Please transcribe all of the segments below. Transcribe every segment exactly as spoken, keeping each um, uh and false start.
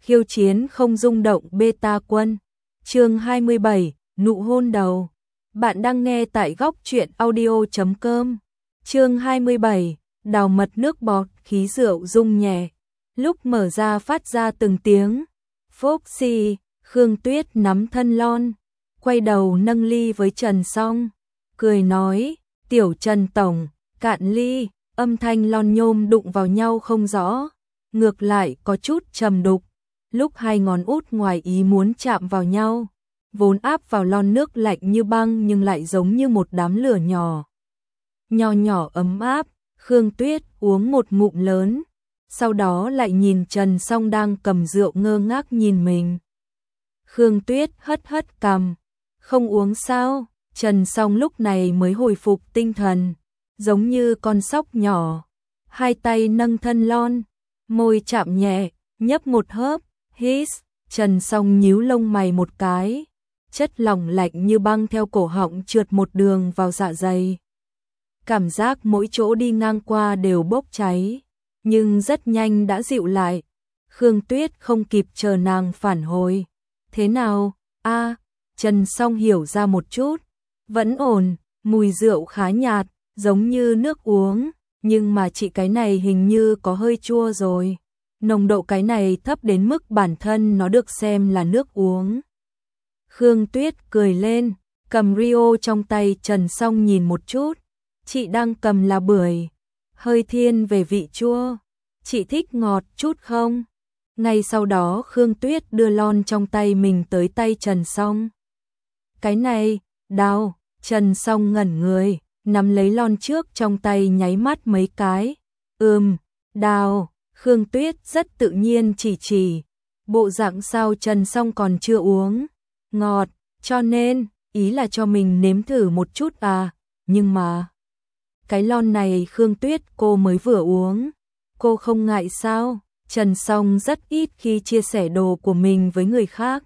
khiêu chiến không rung động beta quân. Chương hai mươi bảy, nụ hôn đầu. Bạn đang nghe tại góc truyện audio chấm com. Chương hai mươi bảy, đào mật nước bọt, khí rượu rung nhẹ. Lúc mở ra phát ra từng tiếng. Phốc xì, Khương Tuyết nắm thân lon, quay đầu nâng ly với Trần Song, cười nói, tiểu Trần tổng, cạn ly. Âm thanh lon nhôm đụng vào nhau không rõ, ngược lại có chút trầm đục. Lúc hai ngón út ngoài ý muốn chạm vào nhau, vốn áp vào lon nước lạnh như băng nhưng lại giống như một đám lửa nhỏ. Nho nhỏ ấm áp, Khương Tuyết uống một ngụm lớn, sau đó lại nhìn Trần Song đang cầm rượu ngơ ngác nhìn mình. Khương Tuyết hất hất cằm, không uống sao? Trần Song lúc này mới hồi phục tinh thần, giống như con sóc nhỏ, hai tay nâng thân lon, môi chạm nhẹ, nhấp một hớp, hít. Trần Song nhíu lông mày một cái, chất lỏng lạnh như băng theo cổ họng trượt một đường vào dạ dày. Cảm giác mỗi chỗ đi ngang qua đều bốc cháy, nhưng rất nhanh đã dịu lại. Khương Tuyết không kịp chờ nàng phản hồi. Thế nào? A, à, Trần Song hiểu ra một chút, vẫn ổn, mùi rượu khá nhạt, giống như nước uống, nhưng mà chị cái này hình như có hơi chua rồi. Nồng độ cái này thấp đến mức bản thân nó được xem là nước uống. Khương Tuyết cười lên, cầm Rio trong tay Trần Song nhìn một chút. Chị đang cầm là bưởi, hơi thiên về vị chua. Chị thích ngọt chút không? Ngay sau đó Khương Tuyết đưa lon trong tay mình tới tay Trần Song. Cái này, đào. Trần Song ngẩn người, nắm lấy lon trước trong tay nháy mắt mấy cái. Ừm, đào. Khương Tuyết rất tự nhiên chỉ chỉ. Bộ dạng sao Trần Song còn chưa uống. Ngọt, cho nên, ý là cho mình nếm thử một chút à. Nhưng mà, cái lon này Khương Tuyết cô mới vừa uống. Cô không ngại sao? Trần Song rất ít khi chia sẻ đồ của mình với người khác.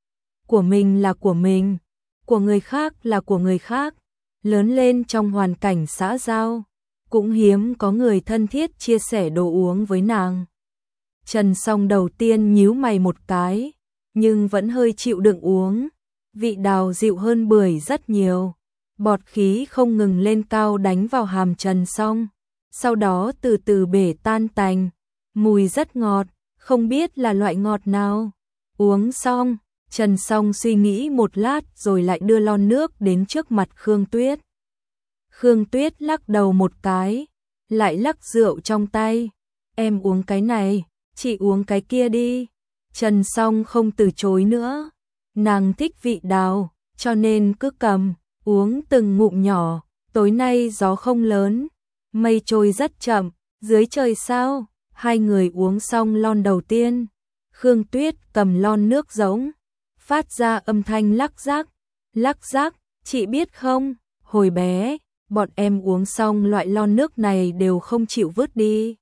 Của mình là của mình, của người khác là của người khác. Lớn lên trong hoàn cảnh xã giao, cũng hiếm có người thân thiết chia sẻ đồ uống với nàng. Trần Song đầu tiên nhíu mày một cái, nhưng vẫn hơi chịu đựng uống. Vị đào dịu hơn bưởi rất nhiều. Bọt khí không ngừng lên cao đánh vào hàm Trần Song, sau đó từ từ bể tan tành. Mùi rất ngọt, không biết là loại ngọt nào. Uống xong, Trần Song suy nghĩ một lát rồi lại đưa lon nước đến trước mặt Khương Tuyết. Khương Tuyết lắc đầu một cái, lại lắc rượu trong tay. Em uống cái này, chị uống cái kia đi. Trần Song không từ chối nữa. Nàng thích vị đào, cho nên cứ cầm, uống từng ngụm nhỏ. Tối nay gió không lớn, mây trôi rất chậm, dưới trời sao. Hai người uống xong lon đầu tiên. Khương Tuyết cầm lon nước rỗng, phát ra âm thanh lắc rắc. Lắc rắc, chị biết không, hồi bé, bọn em uống xong loại lon nước này đều không chịu vứt đi.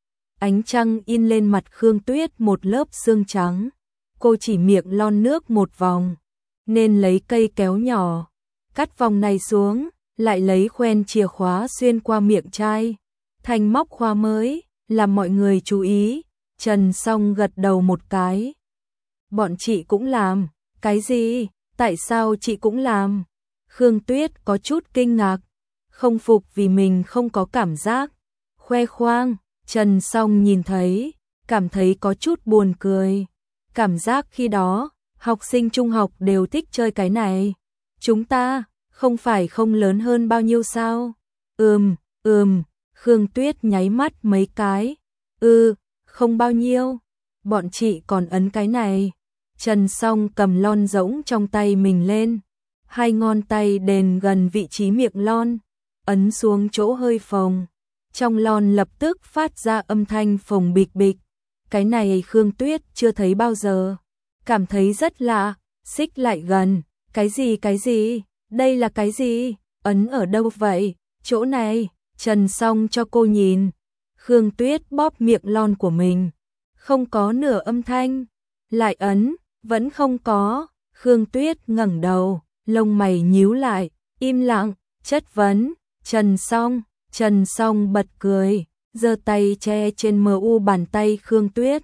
Ánh trăng in lên mặt Khương Tuyết một lớp sương trắng. Cô chỉ miệng lon nước một vòng, nên lấy cây kéo nhỏ, cắt vòng này xuống, lại lấy khoen chìa khóa xuyên qua miệng chai, thành móc khóa mới, làm mọi người chú ý. Trần Song gật đầu một cái. Bọn chị cũng làm. Cái gì? Tại sao chị cũng làm? Khương Tuyết có chút kinh ngạc, không phục vì mình không có cảm giác. Khoe khoang, Trần Song nhìn thấy, cảm thấy có chút buồn cười. Cảm giác khi đó, học sinh trung học đều thích chơi cái này. Chúng ta, không phải không lớn hơn bao nhiêu sao? Ừm, ừm, Khương Tuyết nháy mắt mấy cái. Ừ, không bao nhiêu. Bọn chị còn ấn cái này. Trần Song cầm lon rỗng trong tay mình lên, hai ngón tay đền gần vị trí miệng lon, ấn xuống chỗ hơi phồng. Trong lon lập tức phát ra âm thanh phồng bịch bịch. Cái này Khương Tuyết chưa thấy bao giờ, cảm thấy rất lạ, xích lại gần. Cái gì cái gì? Đây là cái gì? Ấn ở đâu vậy? Chỗ này. Trần Song cho cô nhìn. Khương Tuyết bóp miệng lon của mình, không có nửa âm thanh. Lại ấn, vẫn không có. Khương Tuyết ngẩng đầu, lông mày nhíu lại, im lặng, chất vấn. Trần Song. Trần Song bật cười, giơ tay che trên mờ u bàn tay Khương Tuyết.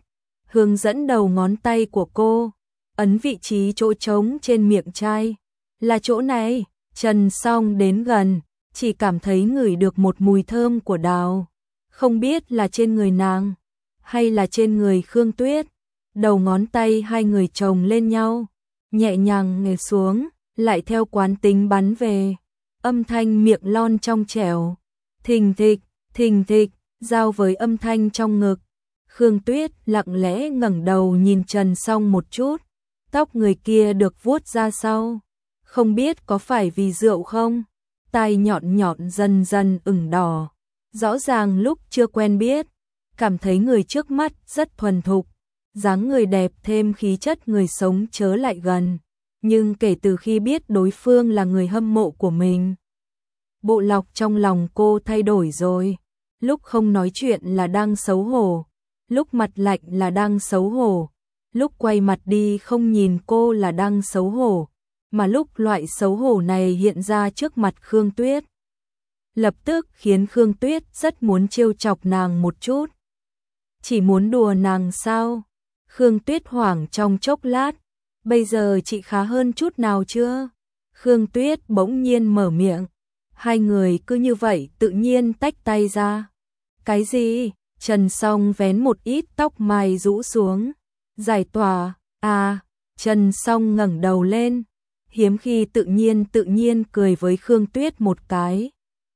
hướng dẫn đầu ngón tay của cô, ấn vị trí chỗ trống trên miệng chai. Là chỗ này. Trần Song đến gần, chỉ cảm thấy ngửi được một mùi thơm của đào. Không biết là trên người nàng, hay là trên người Khương Tuyết. Đầu ngón tay hai người chồng lên nhau, nhẹ nhàng nghề xuống, lại theo quán tính bắn về. Âm thanh miệng lon trong trẻo, thình thịch, thình thịch, giao với âm thanh trong ngực. Khương Tuyết lặng lẽ ngẩng đầu nhìn Trần Song một chút, tóc người kia được vuốt ra sau. Không biết có phải vì rượu không? Tai nhọn nhọn dần dần ửng đỏ. Rõ ràng lúc chưa quen biết, cảm thấy người trước mắt rất thuần thục, dáng người đẹp thêm khí chất người sống chớ lại gần. Nhưng kể từ khi biết đối phương là người hâm mộ của mình, bộ lọc trong lòng cô thay đổi rồi. Lúc không nói chuyện là đang xấu hổ, lúc mặt lạnh là đang xấu hổ, lúc quay mặt đi không nhìn cô là đang xấu hổ, mà lúc loại xấu hổ này hiện ra trước mặt Khương Tuyết, lập tức khiến Khương Tuyết rất muốn trêu chọc nàng một chút. Chỉ muốn đùa nàng sao? Khương Tuyết hoảng trong chốc lát, bây giờ chị khá hơn chút nào chưa? Khương Tuyết bỗng nhiên mở miệng, hai người cứ như vậy tự nhiên tách tay ra. Cái gì? Trần Song vén một ít tóc mai rũ xuống, giải tỏa. À, Trần Song ngẩng đầu lên, hiếm khi tự nhiên tự nhiên cười với Khương Tuyết một cái.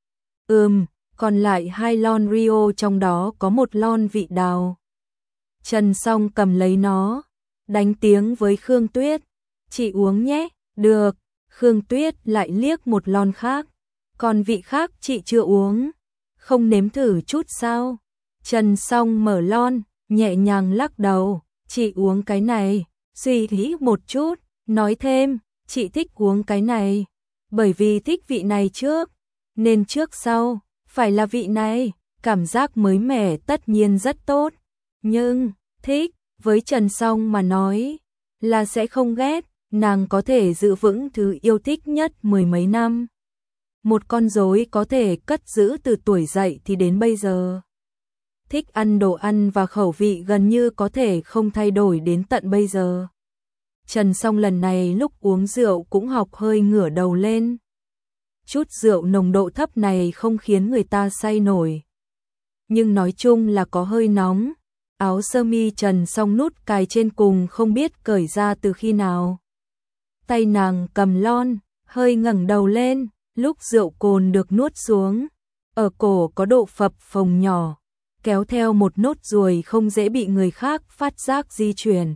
Ừm, còn lại hai lon Rio trong đó có một lon vị đào. Trần Song cầm lấy nó, đánh tiếng với Khương Tuyết, chị uống nhé. Được. Khương Tuyết lại liếc một lon khác, còn vị khác chị chưa uống, không nếm thử chút sao? Trần Song mở lon, nhẹ nhàng lắc đầu, chị uống cái này. Suy nghĩ một chút, nói thêm, chị thích uống cái này, bởi vì thích vị này trước, nên trước sau, phải là vị này, cảm giác mới mẻ tất nhiên rất tốt. Nhưng, thích, với Trần Song mà nói, là sẽ không ghét, nàng có thể giữ vững thứ yêu thích nhất mười mấy năm. Một con rối có thể cất giữ từ tuổi dậy thì đến bây giờ. Thích ăn đồ ăn và khẩu vị gần như có thể không thay đổi đến tận bây giờ. Trần Song lần này lúc uống rượu cũng học hơi ngửa đầu lên. Chút rượu nồng độ thấp này không khiến người ta say nổi, nhưng nói chung là có hơi nóng. Áo sơ mi Trần Song nút cài trên cùng không biết cởi ra từ khi nào. Tay nàng cầm lon, hơi ngẩng đầu lên, lúc rượu cồn được nuốt xuống, ở cổ có độ phập phồng nhỏ, kéo theo một nốt ruồi không dễ bị người khác phát giác di chuyển.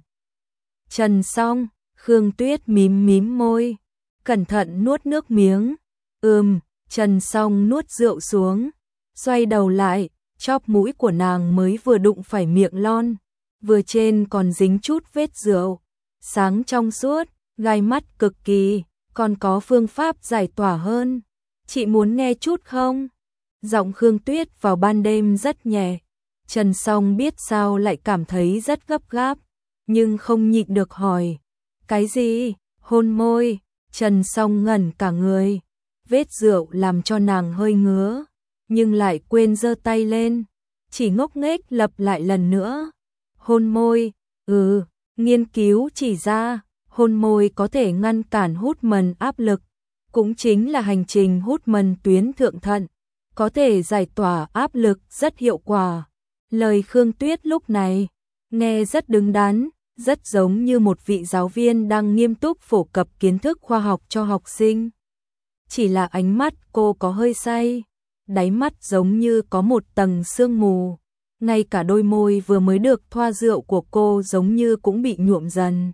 Trần Song, Khương Tuyết mím mím môi, cẩn thận nuốt nước miếng. Ừm, Trần Song nuốt rượu xuống, xoay đầu lại, chóp mũi của nàng mới vừa đụng phải miệng lon, vừa trên còn dính chút vết rượu, sáng trong suốt, gai mắt cực kỳ, còn có phương pháp giải tỏa hơn. Chị muốn nghe chút không? Giọng Khương Tuyết vào ban đêm rất nhẹ. Trần Song biết sao lại cảm thấy rất gấp gáp, nhưng không nhịn được hỏi. Cái gì? Hôn môi. Trần Song ngẩn cả người. Vết rượu làm cho nàng hơi ngứa, nhưng lại quên giơ tay lên, chỉ ngốc nghếch lặp lại lần nữa. Hôn môi. Ừ, nghiên cứu chỉ ra, hôn môi có thể ngăn cản hút mần áp lực, cũng chính là hành trình hút mần tuyến thượng thận, có thể giải tỏa áp lực rất hiệu quả. Lời Khương Tuyết lúc này nghe rất đứng đắn, rất giống như một vị giáo viên đang nghiêm túc phổ cập kiến thức khoa học cho học sinh. Chỉ là ánh mắt cô có hơi say, đáy mắt giống như có một tầng sương mù, ngay cả đôi môi vừa mới được thoa rượu của cô giống như cũng bị nhuộm dần.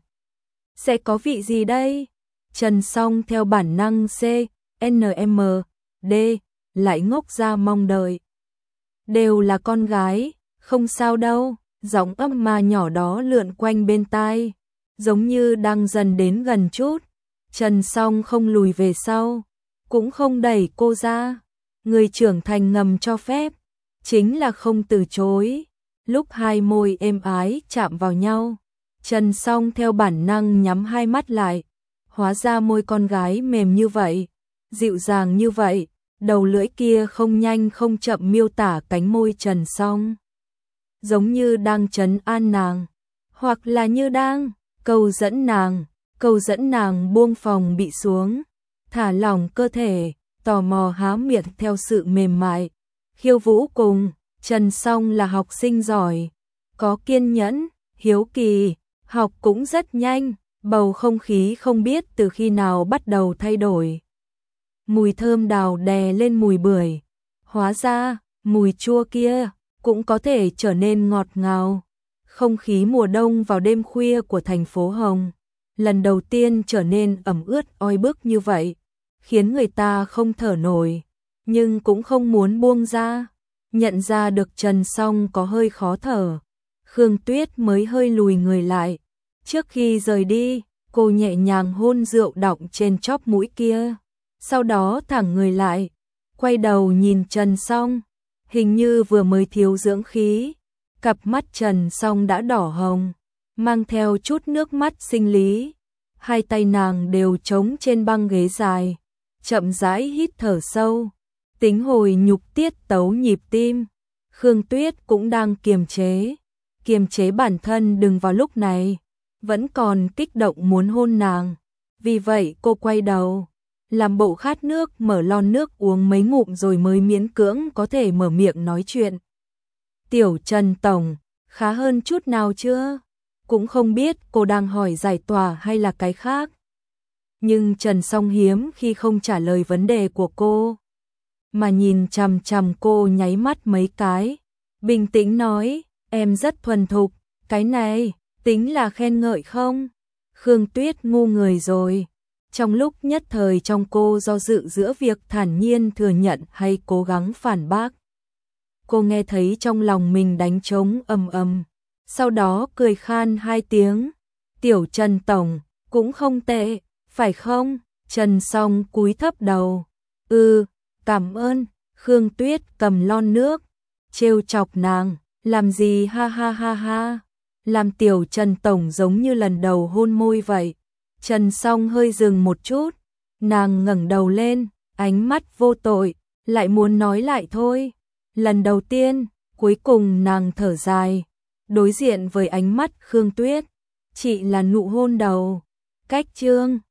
Sẽ có vị gì đây? Trần Song theo bản năng C, N M, D, lại ngốc ra mong đợi. Đều là con gái, không sao đâu, giọng âm mà nhỏ đó lượn quanh bên tai, giống như đang dần đến gần chút. Trần Song không lùi về sau, cũng không đẩy cô ra. Người trưởng thành ngầm cho phép, chính là không từ chối. Lúc hai môi êm ái chạm vào nhau, Trần Song theo bản năng nhắm hai mắt lại. Hóa ra môi con gái mềm như vậy, dịu dàng như vậy, đầu lưỡi kia không nhanh không chậm miêu tả cánh môi Trần Song, giống như đang trấn an nàng. hoặc là như đang câu dẫn nàng, câu dẫn nàng buông phòng bị xuống, thả lỏng cơ thể, tò mò há miệng theo sự mềm mại. Khiêu vũ cùng Trần Song là học sinh giỏi, có kiên nhẫn, hiếu kỳ, học cũng rất nhanh, bầu không khí không biết từ khi nào bắt đầu thay đổi. Mùi thơm đào đè lên mùi bưởi, hóa ra mùi chua kia cũng có thể trở nên ngọt ngào. Không khí mùa đông vào đêm khuya của thành phố Hồng, lần đầu tiên trở nên ẩm ướt oi bức như vậy, khiến người ta không thở nổi, nhưng cũng không muốn buông ra. Nhận ra được Trần Song có hơi khó thở, Khương Tuyết mới hơi lùi người lại. Trước khi rời đi, cô nhẹ nhàng hôn rượu đọng trên chóp mũi kia, sau đó thẳng người lại, quay đầu nhìn Trần Song, hình như vừa mới thiếu dưỡng khí. Cặp mắt Trần Song đã đỏ hồng, mang theo chút nước mắt sinh lý. Hai tay nàng đều trống trên băng ghế dài, chậm rãi hít thở sâu, tính hồi nhục tiết tấu nhịp tim. Khương Tuyết cũng đang kiềm chế, kiềm chế bản thân đừng vào lúc này vẫn còn kích động muốn hôn nàng. Vì vậy cô quay đầu, làm bộ khát nước, mở lon nước uống mấy ngụm rồi mới miễn cưỡng có thể mở miệng nói chuyện. Tiểu Trần tổng, khá hơn chút nào chưa? Cũng không biết cô đang hỏi giải tỏa hay là cái khác. Nhưng Trần Song hiếm khi không trả lời vấn đề của cô, mà nhìn chằm chằm cô nháy mắt mấy cái, bình tĩnh nói, em rất thuần thục, cái này tính là khen ngợi không? Khương Tuyết ngu người rồi. Trong lúc nhất thời trong cô do dự giữa việc thản nhiên thừa nhận hay cố gắng phản bác. Cô nghe thấy trong lòng mình đánh trống ầm ầm, sau đó cười khan hai tiếng. Tiểu Trần tổng, cũng không tệ, phải không? Trần Song cúi thấp đầu. Ừ, cảm ơn. Khương Tuyết cầm lon nước, trêu chọc nàng, làm gì ha ha ha ha. Làm Tiểu Trần tổng giống như lần đầu hôn môi vậy. Trần Song hơi dừng một chút, nàng ngẩng đầu lên, ánh mắt vô tội, lại muốn nói lại thôi. Lần đầu tiên, cuối cùng nàng thở dài, đối diện với ánh mắt Khương Tuyết, chỉ là nụ hôn đầu. Cách chương